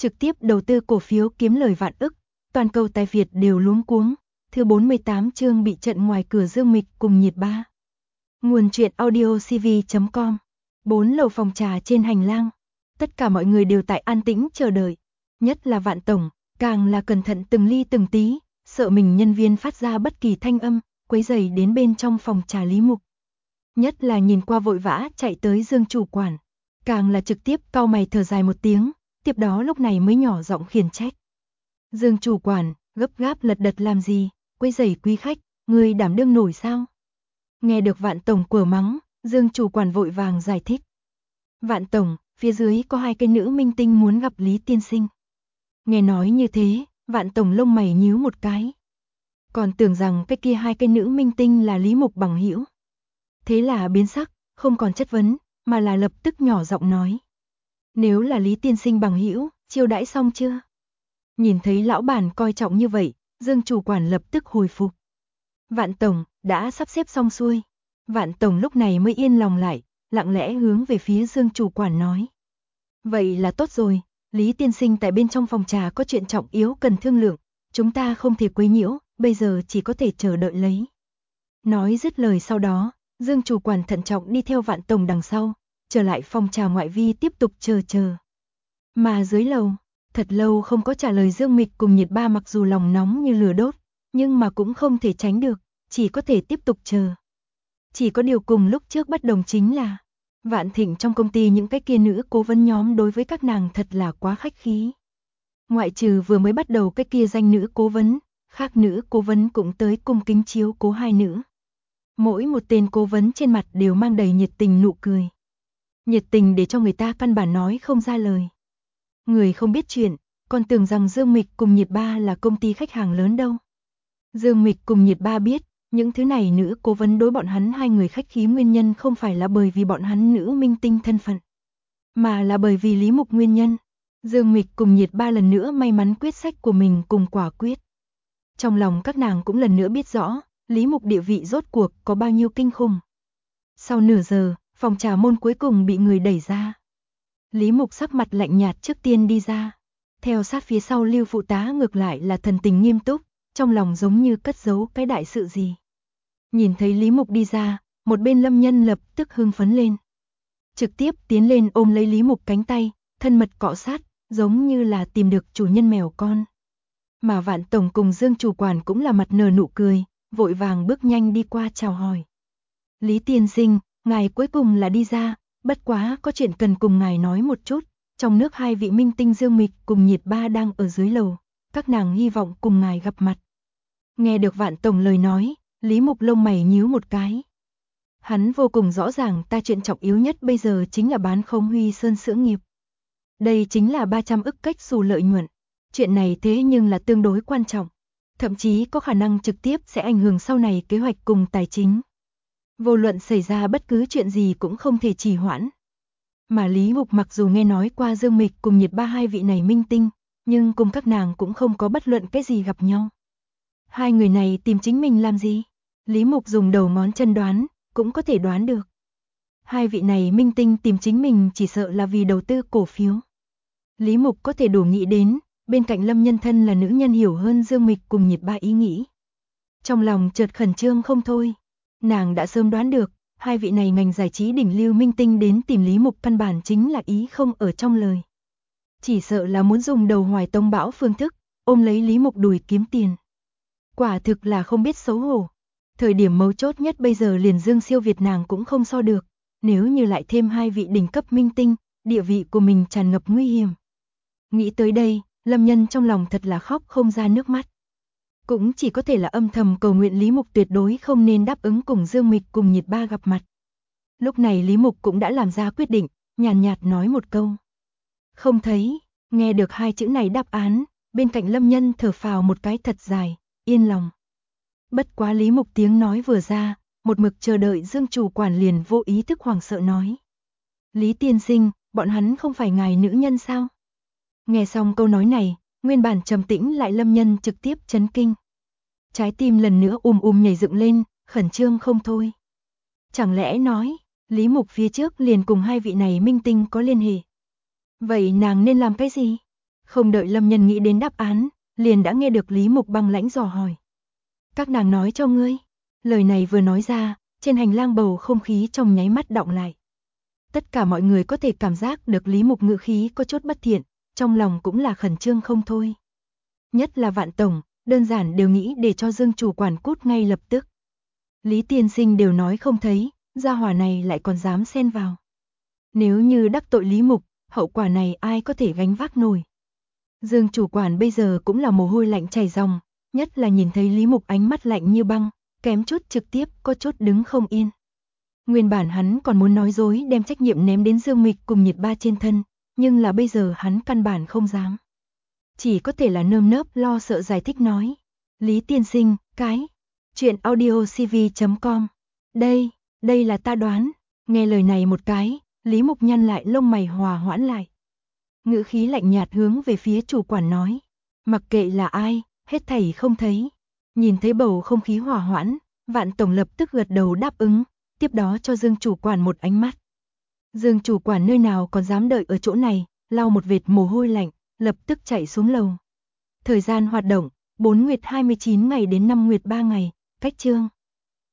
trực tiếp đầu tư cổ phiếu kiếm lời vạn ức, toàn cầu tài Việt đều luống cuống. Thứ 48 chương bị trận ngoài cửa Dương Mịch cùng Nhiệt Ba. Nguồn truyện audio cv.com. 4 lầu phòng trà trên hành lang. Tất cả mọi người đều tại an tĩnh chờ đợi. Nhất là Vạn Tổng, càng là cẩn thận từng ly từng tí, sợ mình nhân viên phát ra bất kỳ thanh âm, quấy rầy đến bên trong phòng trà Lý Mục. Nhất là nhìn qua vội vã chạy tới Dương chủ quản, càng là trực tiếp cau mày thở dài một tiếng, tiếp đó lúc này mới nhỏ giọng khiển trách. Dương chủ quản, gấp gáp lật đật làm gì, quấy rầy quý khách, người đảm đương nổi sao? Nghe được Vạn Tổng quở mắng, Dương chủ quản vội vàng giải thích. Vạn Tổng, phía dưới có 2 cái nữ minh tinh muốn gặp Lý tiên sinh. Nghe nói như thế, Vạn Tổng lông mày nhíu một cái. Còn tưởng rằng cái kia 2 cái nữ minh tinh là Lý Mục bằng hữu. Thế là biến sắc, không còn chất vấn, mà là lập tức nhỏ giọng nói. Nếu là Lý tiên sinh bằng hữu, chiêu đãi xong chưa? Nhìn thấy lão bản coi trọng như vậy, Dương chủ quản lập tức hồi phục. Vạn Tổng, đã sắp xếp xong xuôi. Vạn Tổng lúc này mới yên lòng lại, lặng lẽ hướng về phía Dương chủ quản nói. Vậy là tốt rồi, Lý tiên sinh tại bên trong phòng trà có chuyện trọng yếu cần thương lượng, chúng ta không thể quấy nhiễu, bây giờ chỉ có thể chờ đợi lấy. Nói dứt lời sau đó, Dương chủ quản thận trọng đi theo Vạn Tổng đằng sau, trở lại phòng trà ngoại vi tiếp tục chờ. Mà dưới lầu, thật lâu không có trả lời Dương Mịch cùng Nhiệt Ba mặc dù lòng nóng như lửa đốt, nhưng mà cũng không thể tránh được, chỉ có thể tiếp tục chờ. Chỉ có điều cùng lúc trước bất đồng chính là, Vạn Thịnh trong công ty những cái kia nữ cố vấn nhóm đối với các nàng thật là quá khách khí. Ngoại trừ vừa mới bắt đầu cái kia danh nữ cố vấn, khác nữ cố vấn cũng tới cung kính chiếu cố 2 nữ. Mỗi một tên cố vấn trên mặt đều mang đầy nhiệt tình nụ cười. Nhiệt tình để cho người ta căn bản nói không ra lời. Người không biết chuyện, còn tưởng rằng Dương Mịch cùng Nhiệt Ba là công ty khách hàng lớn đâu. Dương Mịch cùng Nhiệt Ba biết, những thứ này nữ cố vấn đối bọn hắn 2 người khách khí nguyên nhân không phải là bởi vì bọn hắn nữ minh tinh thân phận, mà là bởi vì Lý Mục nguyên nhân. Dương Mịch cùng Nhiệt Ba lần nữa may mắn quyết sách của mình cùng quả quyết. Trong lòng các nàng cũng lần nữa biết rõ, Lý Mục địa vị rốt cuộc có bao nhiêu kinh khủng. Sau nửa giờ, phòng trà môn cuối cùng bị người đẩy ra. Lý Mục sắc mặt lạnh nhạt trước tiên đi ra. Theo sát phía sau Lưu phụ tá ngược lại là thần tình nghiêm túc, trong lòng giống như cất giấu cái đại sự gì. Nhìn thấy Lý Mục đi ra, một bên Lâm Nhân lập tức hưng phấn lên. Trực tiếp tiến lên ôm lấy Lý Mục cánh tay, thân mật cọ sát, giống như là tìm được chủ nhân mèo con. Mà Vạn Tổng cùng Dương chủ quản cũng là mặt nở nụ cười, vội vàng bước nhanh đi qua chào hỏi. Lý tiên sinh, ngài cuối cùng là đi ra, bất quá có chuyện cần cùng ngài nói một chút. Trong nước 2 vị minh tinh Dương Mịch cùng Nhiệt Ba đang ở dưới lầu, các nàng hy vọng cùng ngài gặp mặt. Nghe được Vạn Tổng lời nói, Lý Mục lông mày nhíu một cái. Hắn vô cùng rõ ràng ta chuyện trọng yếu nhất bây giờ chính là bán không Huy Sơn sữa nghiệp. Đây chính là 300 ức cách xù lợi nhuận. Chuyện này thế nhưng là tương đối quan trọng. Thậm chí có khả năng trực tiếp sẽ ảnh hưởng sau này kế hoạch cùng tài chính. Vô luận xảy ra bất cứ chuyện gì cũng không thể trì hoãn. Mà Lý Mục mặc dù nghe nói qua Dương Mịch cùng Nhiệt Ba 2 vị này minh tinh, nhưng cùng các nàng cũng không có bất luận cái gì gặp nhau. 2 người này tìm chính mình làm gì? Lý Mục dùng đầu ngón chân đoán, cũng có thể đoán được. 2 vị này minh tinh tìm chính mình chỉ sợ là vì đầu tư cổ phiếu. Lý Mục có thể đủ nghĩ đến, bên cạnh Lâm Nhân thân là nữ nhân hiểu hơn Dương Mịch cùng Nhiệt Ba ý nghĩ. Trong lòng chợt khẩn trương không thôi. Nàng đã sớm đoán được, 2 vị này ngành giải trí đỉnh lưu minh tinh đến tìm Lý Mục căn bản chính là ý không ở trong lời. Chỉ sợ là muốn dùng đầu hoài tông bão phương thức, ôm lấy Lý Mục đùi kiếm tiền. Quả thực là không biết xấu hổ. Thời điểm mấu chốt nhất bây giờ liền Dương siêu Việt nàng cũng không so được. Nếu như lại thêm 2 vị đỉnh cấp minh tinh, địa vị của mình tràn ngập nguy hiểm. Nghĩ tới đây, Lâm Nhân trong lòng thật là khóc không ra nước mắt. Cũng chỉ có thể là âm thầm cầu nguyện Lý Mục tuyệt đối không nên đáp ứng cùng Dương Mịch cùng Nhiệt Ba gặp mặt. Lúc này Lý Mục cũng đã làm ra quyết định, nhàn nhạt nói một câu. Không thấy, nghe được 2 chữ này đáp án, bên cạnh Lâm Nhân thở phào một cái thật dài, yên lòng. Bất quá Lý Mục tiếng nói vừa ra, một mực chờ đợi Dương chủ quản liền vô ý thức hoảng sợ nói. Lý tiên sinh, bọn hắn không phải ngài nữ nhân sao? Nghe xong câu nói này, nguyên bản trầm tĩnh lại Lâm Nhân trực tiếp chấn kinh. Trái tim lần nữa nhảy dựng lên, khẩn trương không thôi. Chẳng lẽ nói, Lý Mục phía trước liền cùng 2 vị này minh tinh có liên hệ. Vậy nàng nên làm cái gì? Không đợi Lâm Nhân nghĩ đến đáp án, liền đã nghe được Lý Mục băng lãnh dò hỏi. Các nàng nói cho ngươi. Lời này vừa nói ra, trên hành lang bầu không khí trong nháy mắt đọng lại. Tất cả mọi người có thể cảm giác được Lý Mục ngữ khí có chút bất thiện, trong lòng cũng là khẩn trương không thôi. Nhất là Vạn tổng, đơn giản đều nghĩ để cho Dương chủ quản cút ngay lập tức. Lý tiên sinh đều nói không thấy, gia hỏa này lại còn dám xen vào. Nếu như đắc tội Lý Mục, hậu quả này ai có thể gánh vác nổi. Dương chủ quản bây giờ cũng là mồ hôi lạnh chảy ròng, nhất là nhìn thấy Lý Mục ánh mắt lạnh như băng, kém chút trực tiếp có chút đứng không yên. Nguyên bản hắn còn muốn nói dối đem trách nhiệm ném đến Dương Mịch cùng Nhiệt Ba trên thân, nhưng là bây giờ hắn căn bản không dám. Chỉ có thể là nơm nớp lo sợ giải thích nói. Lý tiên sinh, chuyện audiocv.com. Đây là ta đoán. Nghe lời này một cái, Lý Mục nhăn lại lông mày hòa hoãn lại. Ngữ khí lạnh nhạt hướng về phía chủ quản nói. Mặc kệ là ai, hết thảy không thấy. Nhìn thấy bầu không khí hòa hoãn, Vạn tổng lập tức gật đầu đáp ứng, tiếp đó cho Dương chủ quản một ánh mắt. Dương chủ quản nơi nào còn dám đợi ở chỗ này, lau một vệt mồ hôi lạnh, lập tức chạy xuống lầu. Thời gian hoạt động, 4 nguyệt 29 ngày đến 5 nguyệt 3 ngày, cách chương.